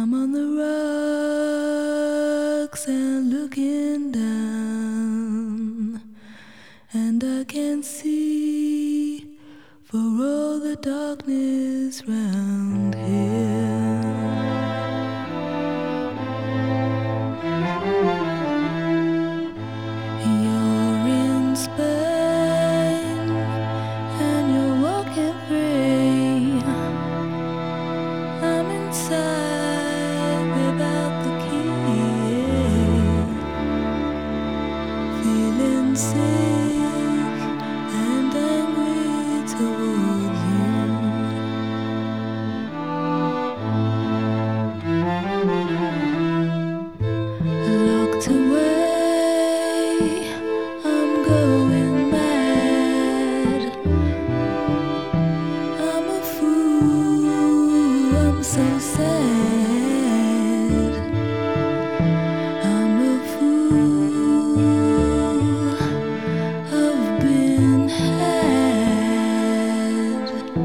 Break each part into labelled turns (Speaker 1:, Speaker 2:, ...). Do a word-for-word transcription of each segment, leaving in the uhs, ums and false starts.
Speaker 1: I'm on the rocks and looking down, and I can see for all the darkness round here. You're in Spain and you're walking free. I'm inside without the key, feeling sick and angry towards you. Locked away, I'm going mad. I'm a fool, I'm so sad. I'm a fool, I've been had.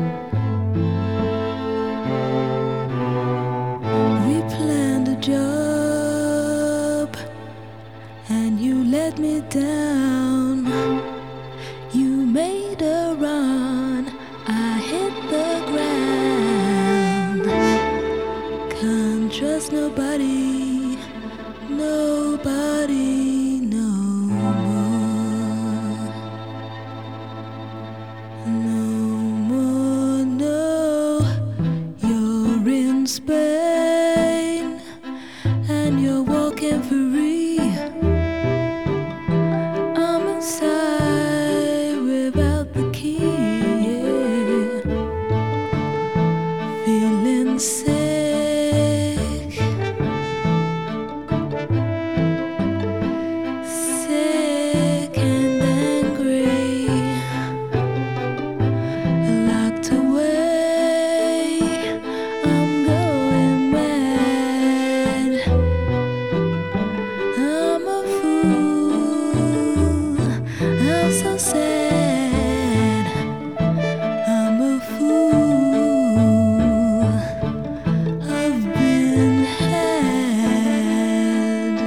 Speaker 1: We planned a job and you let me down. You made a run, I hit the ground. Can't trust nobody, nobody no more. No more, no. You're in Spain and you're walking free. I'm inside without the key, yeah. Feeling sick, sick and angry. Locked away, I'm going mad. I'm a fool, I'm so sad. I'm a fool, I've been had.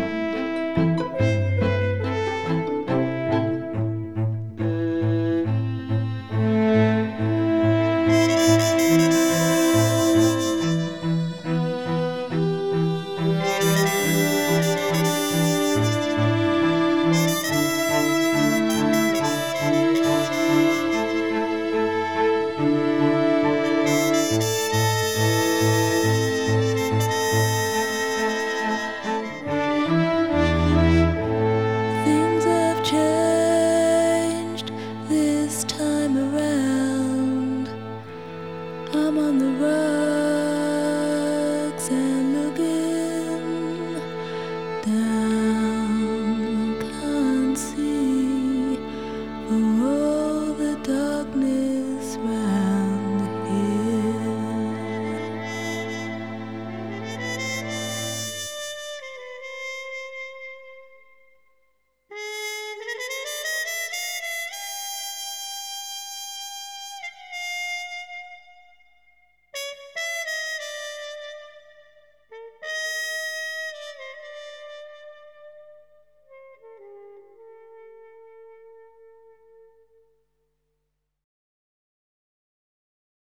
Speaker 1: Things have changed this time around. I'm on the rocks and